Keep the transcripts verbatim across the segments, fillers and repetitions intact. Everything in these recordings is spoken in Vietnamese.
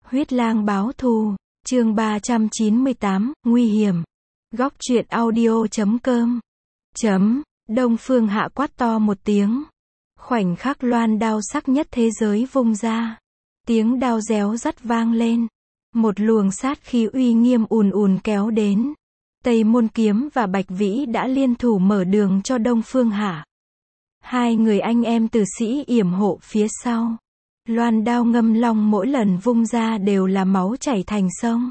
Huyết lang báo thù, chương ba trăm chín mươi tám, nguy hiểm. Góc truyện audio chấm com. Chấm, Đông Phương Hạ quát to một tiếng. Khoảnh khắc loan đao sắc nhất thế giới vung ra. Tiếng đao réo rắt vang lên. Một luồng sát khí uy nghiêm ùn ùn kéo đến. Tây Môn Kiếm và Bạch Vĩ đã liên thủ mở đường cho Đông Phương Hạ. Hai người anh em tử sĩ yểm hộ phía sau. Loan đao ngâm long mỗi lần vung ra đều là máu chảy thành sông.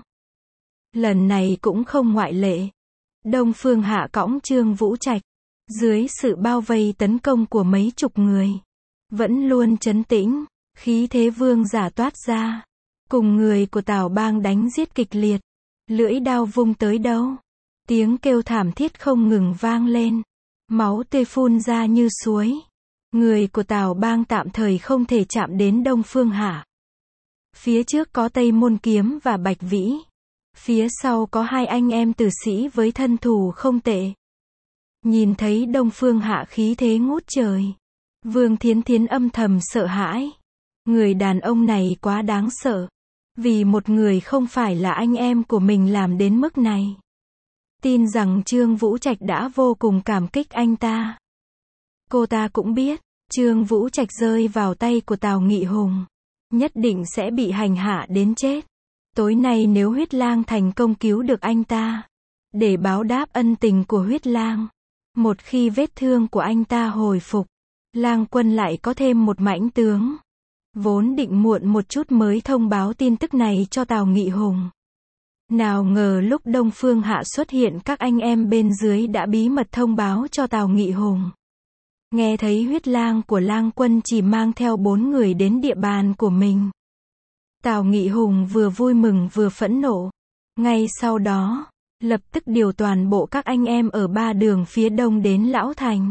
Lần này cũng không ngoại lệ. Đông Phương Hạ cõng Trương Vũ Trạch, dưới sự bao vây tấn công của mấy chục người, vẫn luôn trấn tĩnh, khí thế vương giả toát ra. Cùng người của Tào Bang đánh giết kịch liệt, lưỡi đao vung tới đâu, tiếng kêu thảm thiết không ngừng vang lên, máu tươi phun ra như suối. Người của Tào Bang tạm thời không thể chạm đến Đông Phương Hạ. Phía trước có Tây Môn Kiếm và Bạch Vĩ. Phía sau có hai anh em tử sĩ với thân thủ không tệ. Nhìn thấy Đông Phương Hạ khí thế ngút trời, Vương Thiến Thiến âm thầm sợ hãi. Người đàn ông này quá đáng sợ. Vì một người không phải là anh em của mình làm đến mức này. Tin rằng Trương Vũ Trạch đã vô cùng cảm kích anh ta. Cô ta cũng biết, Trương Vũ Trạch rơi vào tay của Tào Nghị Hùng, nhất định sẽ bị hành hạ đến chết. Tối nay nếu Huyết Lang thành công cứu được anh ta, để báo đáp ân tình của Huyết Lang, một khi vết thương của anh ta hồi phục, Lang Quân lại có thêm một mãnh tướng. Vốn định muộn một chút mới thông báo tin tức này cho Tào Nghị Hùng. Nào ngờ lúc Đông Phương Hạ xuất hiện, các anh em bên dưới đã bí mật thông báo cho Tào Nghị Hùng. Nghe thấy Huyết Lang của Lang Quân chỉ mang theo bốn người đến địa bàn của mình, Tào Nghị Hùng vừa vui mừng vừa phẫn nộ. Ngay sau đó, lập tức điều toàn bộ các anh em ở ba đường phía đông đến Lão Thành,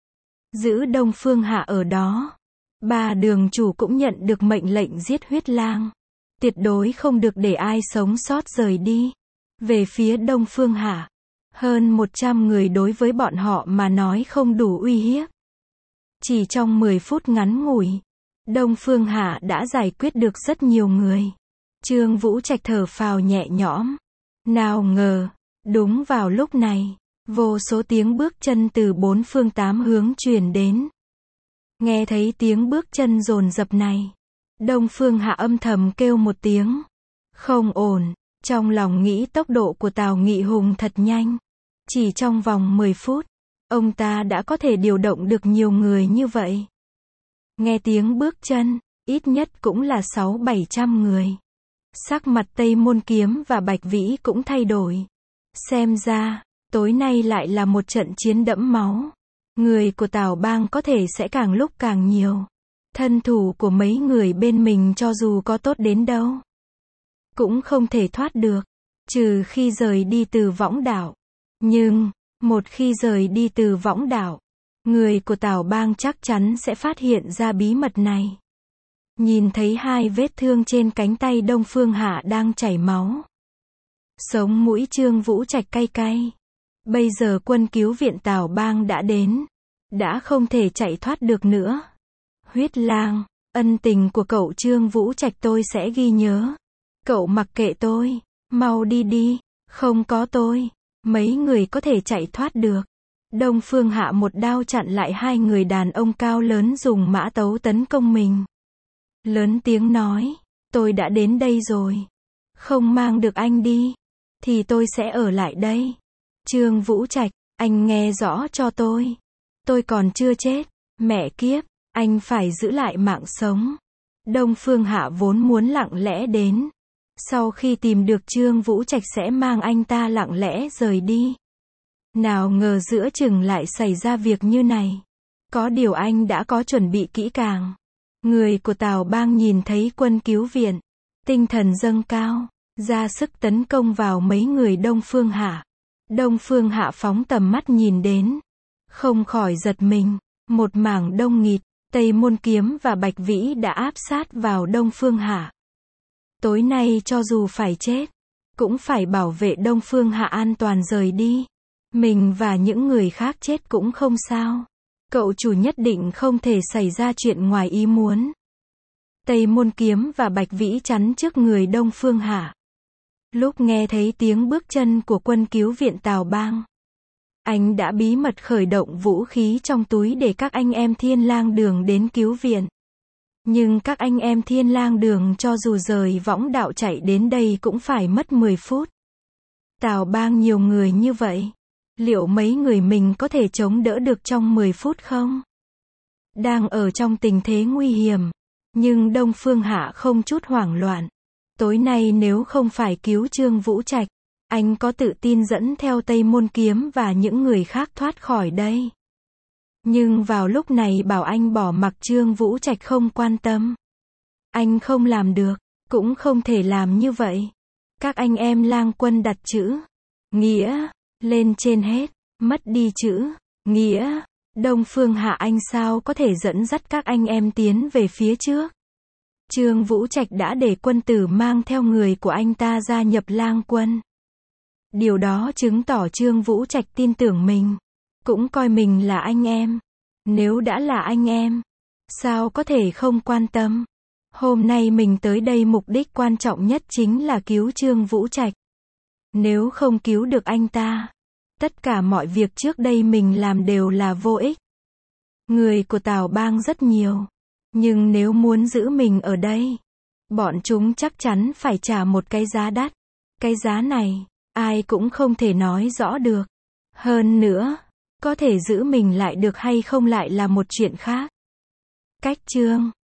giữ Đông Phương Hạ ở đó. Ba đường chủ cũng nhận được mệnh lệnh giết Huyết Lang, tuyệt đối không được để ai sống sót rời đi. Về phía Đông Phương Hạ, hơn một trăm người đối với bọn họ mà nói không đủ uy hiếp. Chỉ trong mười phút ngắn ngủi, Đông Phương Hạ đã giải quyết được rất nhiều người. Trương Vũ Trạch thở phào nhẹ nhõm. Nào ngờ, đúng vào lúc này, vô số tiếng bước chân từ bốn phương tám hướng truyền đến. Nghe thấy tiếng bước chân dồn dập này, Đông Phương Hạ âm thầm kêu một tiếng. Không ổn, trong lòng nghĩ tốc độ của Tào Nghị Hùng thật nhanh. Chỉ trong vòng mười phút, ông ta đã có thể điều động được nhiều người như vậy. Nghe tiếng bước chân, ít nhất cũng là sáu bảy trăm người. Sắc mặt Tây Môn Kiếm và Bạch Vĩ cũng thay đổi. Xem ra, tối nay lại là một trận chiến đẫm máu. Người của Tào Bang có thể sẽ càng lúc càng nhiều. Thân thủ của mấy người bên mình cho dù có tốt đến đâu, cũng không thể thoát được, trừ khi rời đi từ Võng Đảo. Nhưng, một khi rời đi từ Võng Đảo, người của Tào Bang chắc chắn sẽ phát hiện ra bí mật này. Nhìn thấy hai vết thương trên cánh tay Đông Phương Hạ đang chảy máu, sống mũi Trương Vũ Trạch cay cay. Bây giờ quân cứu viện Tào Bang đã đến, đã không thể chạy thoát được nữa. Huyết Lang, ân tình của cậu Trương Vũ Trạch tôi sẽ ghi nhớ. Cậu mặc kệ tôi, mau đi đi, không có tôi, mấy người có thể chạy thoát được. Đông Phương Hạ một đao chặn lại hai người đàn ông cao lớn dùng mã tấu tấn công mình. Lớn tiếng nói, tôi đã đến đây rồi. Không mang được anh đi, thì tôi sẽ ở lại đây. Trương Vũ Trạch, anh nghe rõ cho tôi. Tôi còn chưa chết, mẹ kiếp, anh phải giữ lại mạng sống. Đông Phương Hạ vốn muốn lặng lẽ đến. Sau khi tìm được Trương Vũ Trạch sẽ mang anh ta lặng lẽ rời đi. Nào ngờ giữa chừng lại xảy ra việc như này. Có điều anh đã có chuẩn bị kỹ càng. Người của Tào Bang nhìn thấy quân cứu viện, tinh thần dâng cao, ra sức tấn công vào mấy người Đông Phương Hạ. Đông Phương Hạ phóng tầm mắt nhìn đến, không khỏi giật mình. Một mảng đông nghịt, Tây Môn Kiếm và Bạch Vĩ đã áp sát vào Đông Phương Hạ. Tối nay cho dù phải chết, cũng phải bảo vệ Đông Phương Hạ an toàn rời đi. Mình và những người khác chết cũng không sao. Cậu chủ nhất định không thể xảy ra chuyện ngoài ý muốn. Tây Môn Kiếm và Bạch Vĩ chắn trước người Đông Phương Hạ. Lúc nghe thấy tiếng bước chân của quân cứu viện Tào Bang, anh đã bí mật khởi động vũ khí trong túi để các anh em Thiên Lang Đường đến cứu viện. Nhưng các anh em Thiên Lang Đường cho dù rời võng đạo chạy đến đây cũng phải mất mười phút. Tào Bang nhiều người như vậy, liệu mấy người mình có thể chống đỡ được trong mười phút không? Đang ở trong tình thế nguy hiểm, nhưng Đông Phương Hạ không chút hoảng loạn. Tối nay nếu không phải cứu Trương Vũ Trạch, anh có tự tin dẫn theo Tây Môn Kiếm và những người khác thoát khỏi đây. Nhưng vào lúc này bảo anh bỏ mặc Trương Vũ Trạch không quan tâm. Anh không làm được, cũng không thể làm như vậy. Các anh em Lang Quân đặt chữ nghĩa lên trên hết, mất đi chữ nghĩa. Đông Phương Hạ anh sao có thể dẫn dắt các anh em tiến về phía trước. Trương Vũ Trạch đã để quân tử mang theo người của anh ta gia nhập Lang Quân. Điều đó chứng tỏ Trương Vũ Trạch tin tưởng mình, cũng coi mình là anh em. Nếu đã là anh em, sao có thể không quan tâm. Hôm nay mình tới đây mục đích quan trọng nhất chính là cứu Trương Vũ Trạch. Nếu không cứu được anh ta, tất cả mọi việc trước đây mình làm đều là vô ích. Người của Tào Bang rất nhiều, nhưng nếu muốn giữ mình ở đây, bọn chúng chắc chắn phải trả một cái giá đắt. Cái giá này, ai cũng không thể nói rõ được. Hơn nữa, có thể giữ mình lại được hay không lại là một chuyện khác. Cách chương